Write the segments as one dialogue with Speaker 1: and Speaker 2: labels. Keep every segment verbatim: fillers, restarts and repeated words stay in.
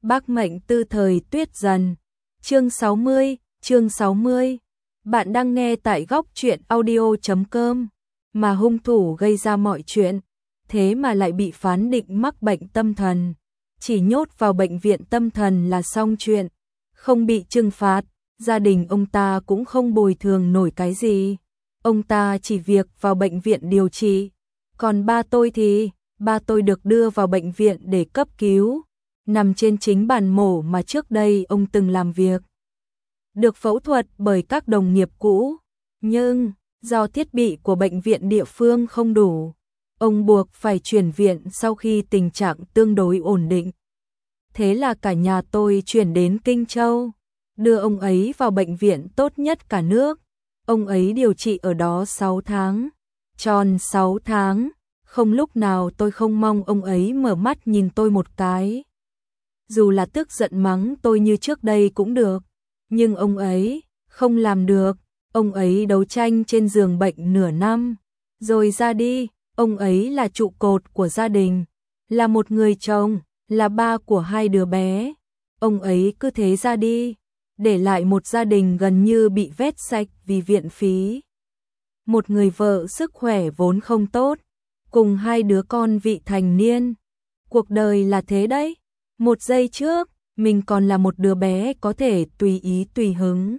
Speaker 1: Bác mệnh tư thời tuyết dần. Chương sáu mươi, chương sáu mươi. Bạn đang nghe tại góc truyện audio chấm com. Mà hung thủ gây ra mọi chuyện, thế mà lại bị phán định mắc bệnh tâm thần. Chỉ nhốt vào bệnh viện tâm thần là xong chuyện, không bị trừng phạt, gia đình ông ta cũng không bồi thường nổi cái gì. Ông ta chỉ việc vào bệnh viện điều trị. Còn ba tôi thì, ba tôi được đưa vào bệnh viện để cấp cứu, nằm trên chính bàn mổ mà trước đây ông từng làm việc. Được phẫu thuật bởi các đồng nghiệp cũ, nhưng do thiết bị của bệnh viện địa phương không đủ, ông buộc phải chuyển viện sau khi tình trạng tương đối ổn định. Thế là cả nhà tôi chuyển đến Kinh Châu, đưa ông ấy vào bệnh viện tốt nhất cả nước. Ông ấy điều trị ở đó sáu tháng, tròn sáu tháng, không lúc nào tôi không mong ông ấy mở mắt nhìn tôi một cái. Dù là tức giận mắng tôi như trước đây cũng được, nhưng ông ấy không làm được. Ông ấy đấu tranh trên giường bệnh nửa năm, rồi ra đi. Ông ấy là trụ cột của gia đình, là một người chồng, là ba của hai đứa bé. Ông ấy cứ thế ra đi, để lại một gia đình gần như bị vét sạch vì viện phí. Một người vợ sức khỏe vốn không tốt, cùng hai đứa con vị thành niên. Cuộc đời là thế đấy. Một giây trước, mình còn là một đứa bé có thể tùy ý tùy hứng,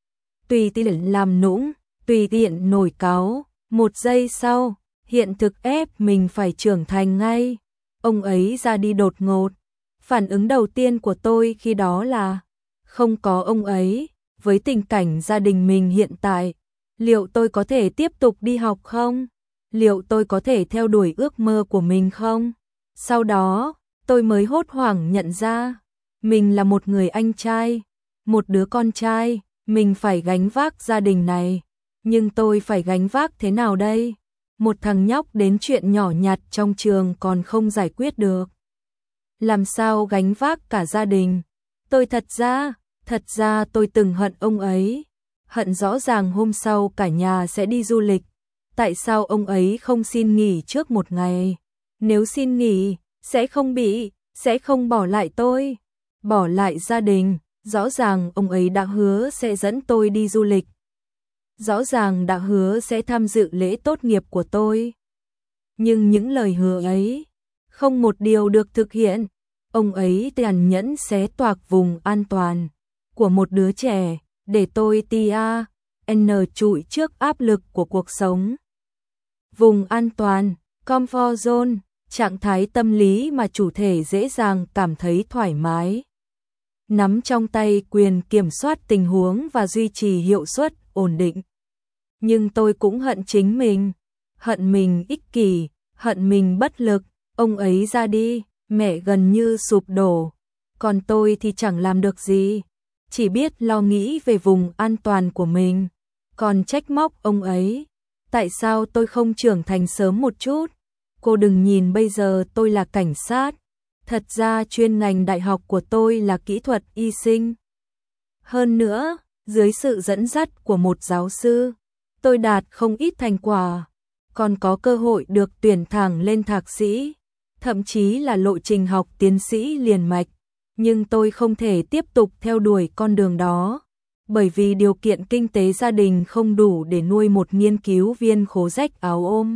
Speaker 1: tùy tiện làm nũng, tùy tiện nổi cáu. Một giây sau, hiện thực ép mình phải trưởng thành ngay. Ông ấy ra đi đột ngột. Phản ứng đầu tiên của tôi khi đó là, không có ông ấy, với tình cảnh gia đình mình hiện tại, liệu tôi có thể tiếp tục đi học không? Liệu tôi có thể theo đuổi ước mơ của mình không? Sau đó, tôi mới hốt hoảng nhận ra, mình là một người anh trai, một đứa con trai, mình phải gánh vác gia đình này. Nhưng tôi phải gánh vác thế nào đây? Một thằng nhóc đến chuyện nhỏ nhặt trong trường còn không giải quyết được, làm sao gánh vác cả gia đình? Tôi thật ra, thật ra tôi từng hận ông ấy. Hận rõ ràng hôm sau cả nhà sẽ đi du lịch, tại sao ông ấy không xin nghỉ trước một ngày? Nếu xin nghỉ, sẽ không bị, sẽ không bỏ lại tôi, bỏ lại gia đình. Rõ ràng ông ấy đã hứa sẽ dẫn tôi đi du lịch, rõ ràng đã hứa sẽ tham dự lễ tốt nghiệp của tôi. Nhưng những lời hứa ấy, không một điều được thực hiện. Ông ấy tàn nhẫn xé toạc vùng an toàn của một đứa trẻ, để tôi tia n trụi trước áp lực của cuộc sống. Vùng an toàn, comfort zone, trạng thái tâm lý mà chủ thể dễ dàng cảm thấy thoải mái, nắm trong tay quyền kiểm soát tình huống và duy trì hiệu suất ổn định. Nhưng tôi cũng hận chính mình, hận mình ích kỷ, hận mình bất lực. Ông ấy ra đi, mẹ gần như sụp đổ, còn tôi thì chẳng làm được gì, chỉ biết lo nghĩ về vùng an toàn của mình, còn trách móc ông ấy. Tại sao tôi không trưởng thành sớm một chút? Cô đừng nhìn bây giờ tôi là cảnh sát, thật ra chuyên ngành đại học của tôi là kỹ thuật y sinh. Hơn nữa, dưới sự dẫn dắt của một giáo sư, tôi đạt không ít thành quả, còn có cơ hội được tuyển thẳng lên thạc sĩ, thậm chí là lộ trình học tiến sĩ liền mạch. Nhưng tôi không thể tiếp tục theo đuổi con đường đó, bởi vì điều kiện kinh tế gia đình không đủ để nuôi một nghiên cứu viên khố rách áo ôm.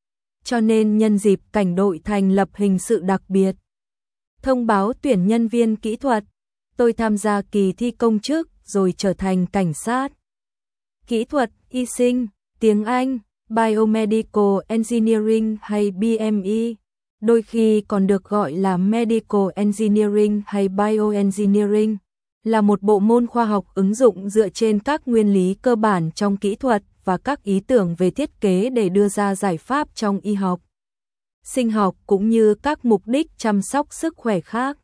Speaker 1: Cho nên nhân dịp cảnh đội thành lập hình sự đặc biệt, thông báo tuyển nhân viên kỹ thuật, tôi tham gia kỳ thi công chức rồi trở thành cảnh sát. Kỹ thuật y sinh, tiếng Anh, Biomedical Engineering hay B M E, đôi khi còn được gọi là Medical Engineering hay Bioengineering, là một bộ môn khoa học ứng dụng dựa trên các nguyên lý cơ bản trong kỹ thuật và các ý tưởng về thiết kế để đưa ra giải pháp trong y học, sinh học cũng như các mục đích chăm sóc sức khỏe khác.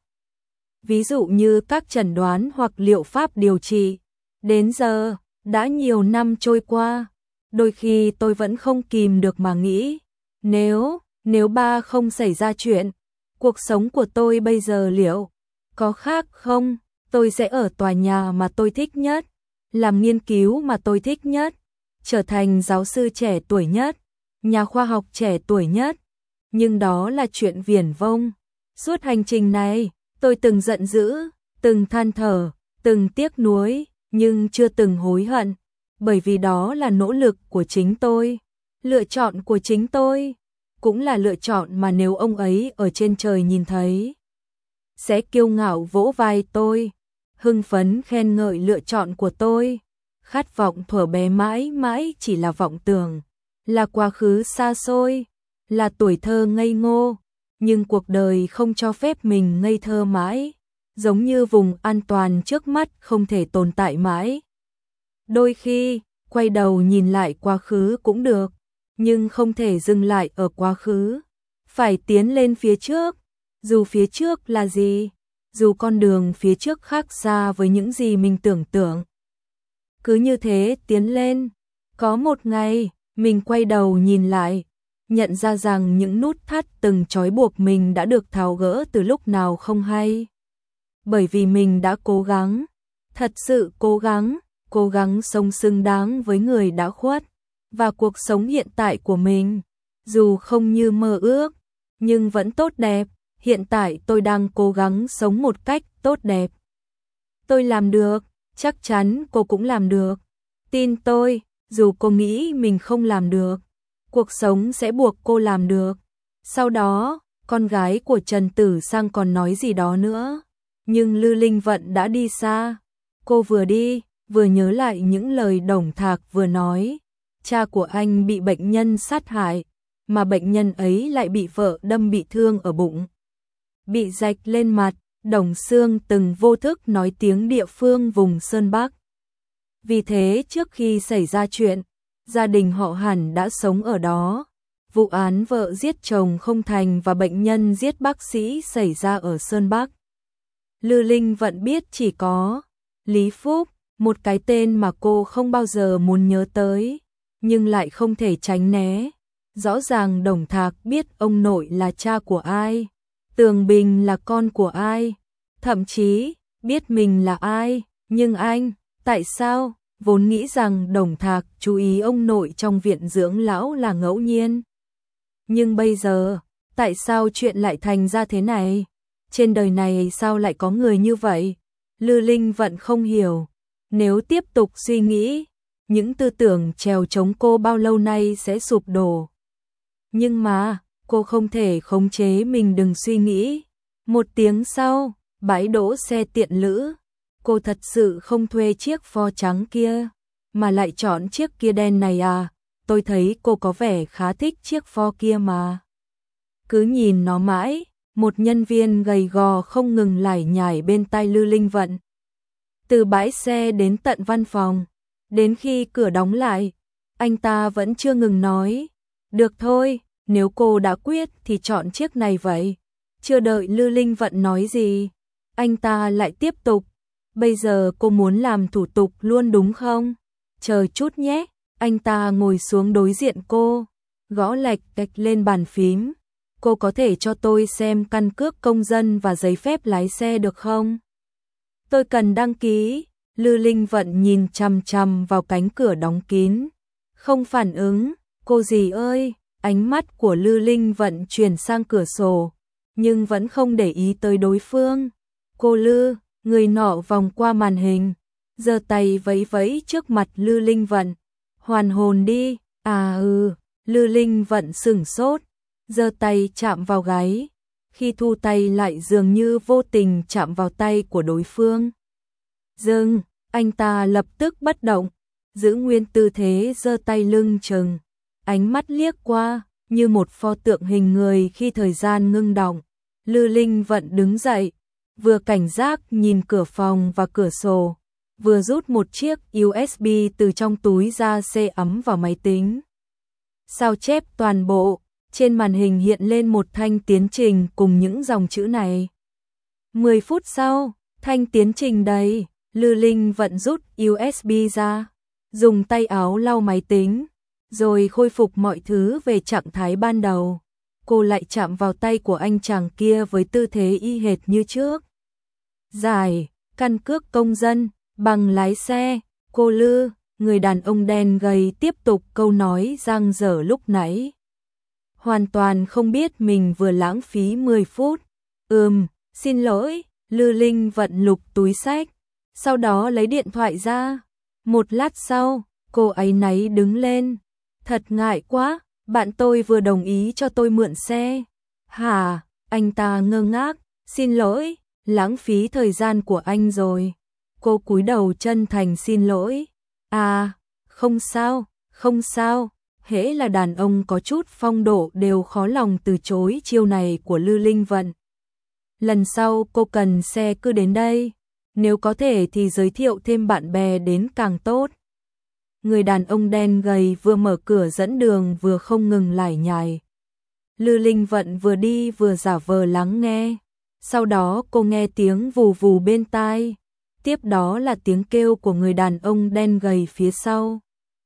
Speaker 1: Ví dụ như các chẩn đoán hoặc liệu pháp điều trị. Đến giờ, đã nhiều năm trôi qua, đôi khi tôi vẫn không kìm được mà nghĩ, nếu, nếu ba không xảy ra chuyện, cuộc sống của tôi bây giờ liệu có khác không? Tôi sẽ ở tòa nhà mà tôi thích nhất, làm nghiên cứu mà tôi thích nhất, trở thành giáo sư trẻ tuổi nhất, nhà khoa học trẻ tuổi nhất. Nhưng đó là chuyện viển vông. Suốt hành trình này, Tôi từng giận dữ, từng than thở, từng tiếc nuối, nhưng chưa từng hối hận, bởi vì đó là nỗ lực của chính tôi, lựa chọn của chính tôi, cũng là lựa chọn mà nếu ông ấy ở trên trời nhìn thấy, sẽ kiêu ngạo vỗ vai tôi, hưng phấn khen ngợi lựa chọn của tôi. Khát vọng thuở bé mãi mãi chỉ là vọng tưởng, là quá khứ xa xôi, là tuổi thơ ngây ngô, nhưng cuộc đời không cho phép mình ngây thơ mãi, giống như vùng an toàn trước mắt không thể tồn tại mãi. Đôi khi, quay đầu nhìn lại quá khứ cũng được, nhưng không thể dừng lại ở quá khứ, phải tiến lên phía trước, dù phía trước là gì, dù con đường phía trước khác xa với những gì mình tưởng tượng. Cứ như thế tiến lên, có một ngày, mình quay đầu nhìn lại, nhận ra rằng những nút thắt từng trói buộc mình đã được tháo gỡ từ lúc nào không hay. Bởi vì mình đã cố gắng, thật sự cố gắng, cố gắng sống xứng đáng với người đã khuất, và cuộc sống hiện tại của mình, dù không như mơ ước, nhưng vẫn tốt đẹp, hiện tại tôi đang cố gắng sống một cách tốt đẹp. Tôi làm được, chắc chắn cô cũng làm được. Tin tôi, dù cô nghĩ mình không làm được, cuộc sống sẽ buộc cô làm được. Sau đó, con gái của Trần Tử Sang còn nói gì đó nữa, nhưng Lư Linh Vận đã đi xa. Cô vừa đi, vừa nhớ lại những lời Đồng Thạc vừa nói. Cha của anh bị bệnh nhân sát hại, mà bệnh nhân ấy lại bị vợ đâm bị thương ở bụng, bị rạch lên mặt. Đồng Xương từng vô thức nói tiếng địa phương vùng Sơn Bắc. Vì thế trước khi xảy ra chuyện, gia đình họ hẳn đã sống ở đó. Vụ án vợ giết chồng không thành và bệnh nhân giết bác sĩ xảy ra ở Sơn Bắc. Lư Linh Vận biết chỉ có Lý Phúc, một cái tên mà cô không bao giờ muốn nhớ tới, nhưng lại không thể tránh né. Rõ ràng Đồng Thạc biết ông nội là cha của ai, Tường Bình là con của ai, thậm chí biết mình là ai, nhưng anh, tại sao, vốn nghĩ rằng Đồng Thạc chú ý ông nội trong viện dưỡng lão là ngẫu nhiên. Nhưng bây giờ, tại sao chuyện lại thành ra thế này? Trên đời này sao lại có người như vậy? Lư Linh Vận không hiểu, nếu tiếp tục suy nghĩ, những tư tưởng trèo chống cô bao lâu nay sẽ sụp đổ. Nhưng mà, cô không thể khống chế mình đừng suy nghĩ. Một tiếng sau, bãi đỗ xe tiện lữ, cô thật sự không thuê chiếc Ford trắng kia, mà lại chọn chiếc kia đen này à? Tôi thấy cô có vẻ khá thích chiếc Ford kia mà. Cứ nhìn nó mãi, một nhân viên gầy gò không ngừng lải nhải bên tai Lư Linh Vận. Từ bãi xe đến tận văn phòng, đến khi cửa đóng lại, anh ta vẫn chưa ngừng nói. Được thôi, nếu cô đã quyết thì chọn chiếc này vậy. Chưa đợi Lư Linh Vận nói gì, anh ta lại tiếp tục. Bây giờ cô muốn làm thủ tục luôn đúng không? Chờ chút nhé. Anh ta ngồi xuống đối diện cô, gõ lạch cạch lên bàn phím. Cô có thể cho tôi xem căn cước công dân và giấy phép lái xe được không? Tôi cần đăng ký. Lư Linh Vận nhìn chằm chằm vào cánh cửa đóng kín, không phản ứng. Cô dì ơi! Ánh mắt của Lư Linh Vận chuyển sang cửa sổ, nhưng vẫn không để ý tới đối phương. Cô Lư, người nọ vòng qua màn hình, giơ tay vẫy vẫy trước mặt Lư Linh Vận. Hoàn hồn đi. À ừ. Lư Linh Vận sửng sốt, giơ tay chạm vào gáy, khi thu tay lại dường như vô tình chạm vào tay của đối phương. Dừng. Anh ta lập tức bất động, giữ nguyên tư thế giơ tay lưng chừng, ánh mắt liếc qua như một pho tượng hình người khi thời gian ngưng đọng. Lư Linh Vận đứng dậy, vừa cảnh giác nhìn cửa phòng và cửa sổ, vừa rút một chiếc u ét bê từ trong túi ra xê ấm vào máy tính. Sao chép toàn bộ, trên màn hình hiện lên một thanh tiến trình cùng những dòng chữ này. mười phút sau, thanh tiến trình đầy, Lư Linh Vận rút u ét bê ra, dùng tay áo lau máy tính, rồi khôi phục mọi thứ về trạng thái ban đầu. Cô lại chạm vào tay của anh chàng kia với tư thế y hệt như trước. Giải, căn cước công dân, bằng lái xe. Cô Lư, người đàn ông đen gầy tiếp tục câu nói dang dở lúc nãy. Hoàn toàn không biết mình vừa lãng phí mười phút. Ừm, xin lỗi, Lư Linh Vận lục túi xách, sau đó lấy điện thoại ra. Một lát sau, cô ấy náy đứng lên. Thật ngại quá, bạn tôi vừa đồng ý cho tôi mượn xe. Hả? Anh ta ngơ ngác, xin lỗi, lãng phí thời gian của anh rồi. Cô cúi đầu chân thành xin lỗi. À, không sao, không sao. Hễ là đàn ông có chút phong độ đều khó lòng từ chối chiêu này của Lư Linh Vận. Lần sau cô cần xe cứ đến đây. Nếu có thể thì giới thiệu thêm bạn bè đến càng tốt. Người đàn ông đen gầy vừa mở cửa dẫn đường vừa không ngừng lải nhải. Lư Linh Vận vừa đi vừa giả vờ lắng nghe. Sau đó cô nghe tiếng vù vù bên tai. Tiếp đó là tiếng kêu của người đàn ông đen gầy phía sau.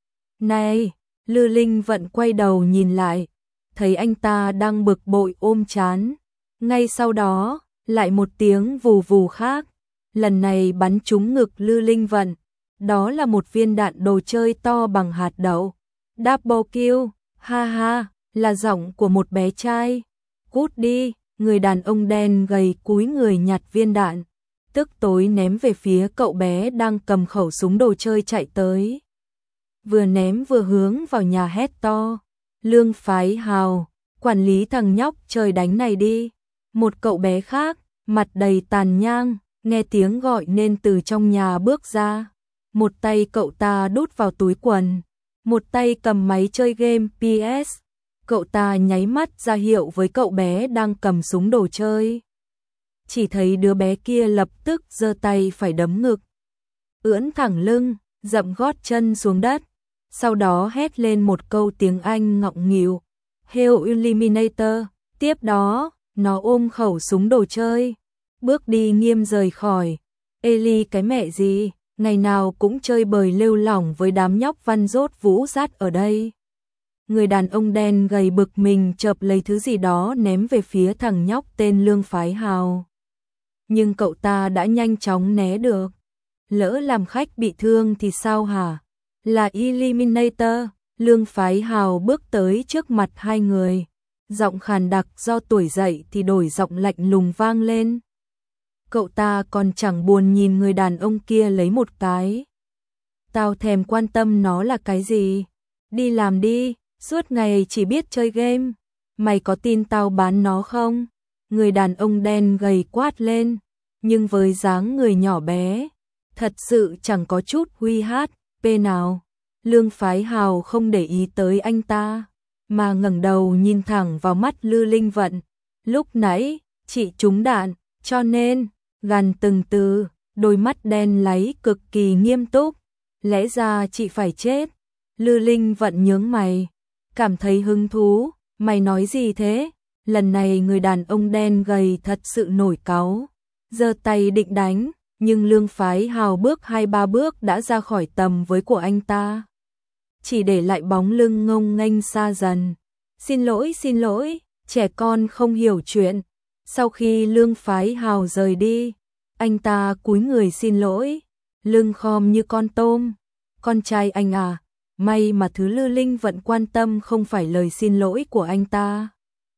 Speaker 1: Này! Lư Linh Vận quay đầu nhìn lại. Thấy anh ta đang bực bội ôm trán. Ngay sau đó, lại một tiếng vù vù khác. Lần này bắn trúng ngực Lư Linh Vận. Đó là một viên đạn đồ chơi to bằng hạt đậu. Double kill, ha ha, là giọng của một bé trai. Cút đi, người đàn ông đen gầy cúi người nhặt viên đạn. Tức tối ném về phía cậu bé đang cầm khẩu súng đồ chơi chạy tới. Vừa ném vừa hướng vào nhà hét to. Lương Phái Hào, quản lý thằng nhóc trời đánh này đi. Một cậu bé khác, mặt đầy tàn nhang, nghe tiếng gọi nên từ trong nhà bước ra. Một tay cậu ta đút vào túi quần, một tay cầm máy chơi game pê ét. Cậu ta nháy mắt ra hiệu với cậu bé đang cầm súng đồ chơi. Chỉ thấy đứa bé kia lập tức giơ tay phải đấm ngực, ưỡn thẳng lưng, dậm gót chân xuống đất. Sau đó hét lên một câu tiếng Anh ngọng nghịu, Hell Eliminator. Tiếp đó, nó ôm khẩu súng đồ chơi, bước đi nghiêm rời khỏi. Eli cái mẹ gì, ngày nào cũng chơi bời lêu lỏng với đám nhóc văn dốt vũ rát ở đây. Người đàn ông đen gầy bực mình chợp lấy thứ gì đó ném về phía thằng nhóc tên Lương Phái Hào. Nhưng cậu ta đã nhanh chóng né được. Lỡ làm khách bị thương thì sao hả? Là Eliminator. Lương Phái Hào bước tới trước mặt hai người. Giọng khàn đặc do tuổi dậy thì đổi giọng lạnh lùng vang lên. Cậu ta còn chẳng buồn nhìn người đàn ông kia lấy một cái. Tao thèm quan tâm nó là cái gì. Đi làm đi, suốt ngày chỉ biết chơi game. Mày có tin tao bán nó không? Người đàn ông đen gầy quát lên. Nhưng với dáng người nhỏ bé, thật sự chẳng có chút huy hát pê nào. Lương Phái Hào không để ý tới anh ta, mà ngẩng đầu nhìn thẳng vào mắt Lư Linh Vận. Lúc nãy, chị trúng đạn, cho nên, gằn từng từ, đôi mắt đen láy cực kỳ nghiêm túc. Lẽ ra chị phải chết. Lư Linh Vận nhướng mày, cảm thấy hứng thú. Mày nói gì thế? Lần này người đàn ông đen gầy thật sự nổi cáu, giơ tay định đánh, nhưng Lương Phái Hào bước hai ba bước đã ra khỏi tầm với của anh ta, chỉ để lại bóng lưng ngông nghênh xa dần. Xin lỗi, xin lỗi, trẻ con không hiểu chuyện. Sau khi Lương Phái Hào rời đi, anh ta cúi người xin lỗi, lưng khom như con tôm. Con trai anh à, may mà thứ Lư Linh Vận quan tâm không phải lời xin lỗi của anh ta.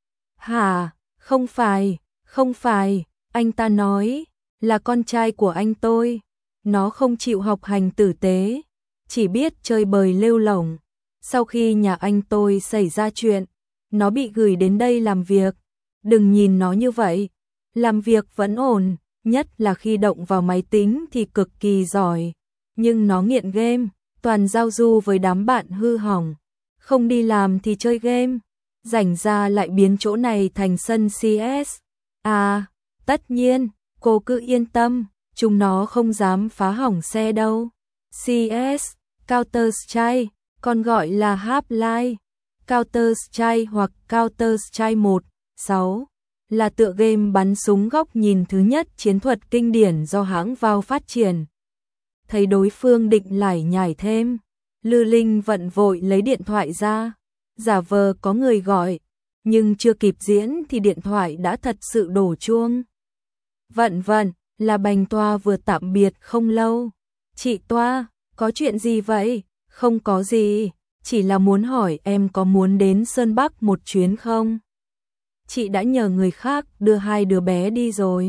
Speaker 1: Hả, không phải, không phải, anh ta nói, là con trai của anh tôi. Nó không chịu học hành tử tế, chỉ biết chơi bời lêu lỏng. Sau khi nhà anh tôi xảy ra chuyện, nó bị gửi đến đây làm việc. Đừng nhìn nó như vậy, làm việc vẫn ổn, nhất là khi động vào máy tính thì cực kỳ giỏi. Nhưng nó nghiện game, toàn giao du với đám bạn hư hỏng. Không đi làm thì chơi game, rảnh ra lại biến chỗ này thành sân xê ét. À, tất nhiên, cô cứ yên tâm, chúng nó không dám phá hỏng xe đâu. xê ét, Counter-Strike, còn gọi là Half-Life, Counter-Strike hoặc Counter-Strike một chấm sáu, là tựa game bắn súng góc nhìn thứ nhất chiến thuật kinh điển do hãng Valve phát triển. Thấy đối phương định lải nhải thêm, Lư Linh Vận vội lấy điện thoại ra, giả vờ có người gọi, nhưng chưa kịp diễn thì điện thoại đã thật sự đổ chuông. Vận Vận, là Bành Toa vừa tạm biệt không lâu. Chị Toa, có chuyện gì vậy? Không có gì, chỉ là muốn hỏi em có muốn đến Sơn Bắc một chuyến không? Chị đã nhờ người khác đưa hai đứa bé đi rồi.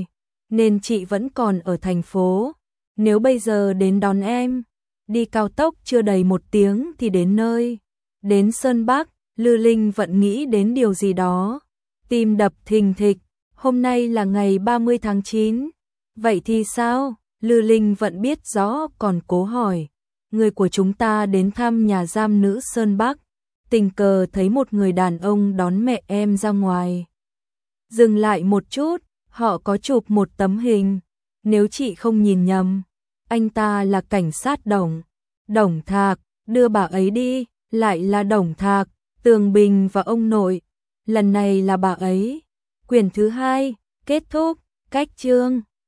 Speaker 1: nên chị vẫn còn ở thành phố. Nếu bây giờ đến đón em, đi cao tốc chưa đầy một tiếng thì đến nơi. Đến Sơn Bắc, Lư Linh vẫn nghĩ đến điều gì đó. Tim đập thình thịch, hôm nay là ngày ba mươi tháng chín. Vậy thì sao? Lư Linh vẫn biết rõ còn cố hỏi. Người của chúng ta đến thăm nhà giam nữ Sơn Bắc. Tình cờ thấy một người đàn ông đón mẹ em ra ngoài. Dừng lại một chút, họ có chụp một tấm hình. Nếu chị không nhìn nhầm, anh ta là cảnh sát Đồng. Đồng Thạc, đưa bà ấy đi, lại là Đồng Thạc, Tường Bình và ông nội. Lần này là bà ấy. Quyển thứ hai, kết thúc, cách chương.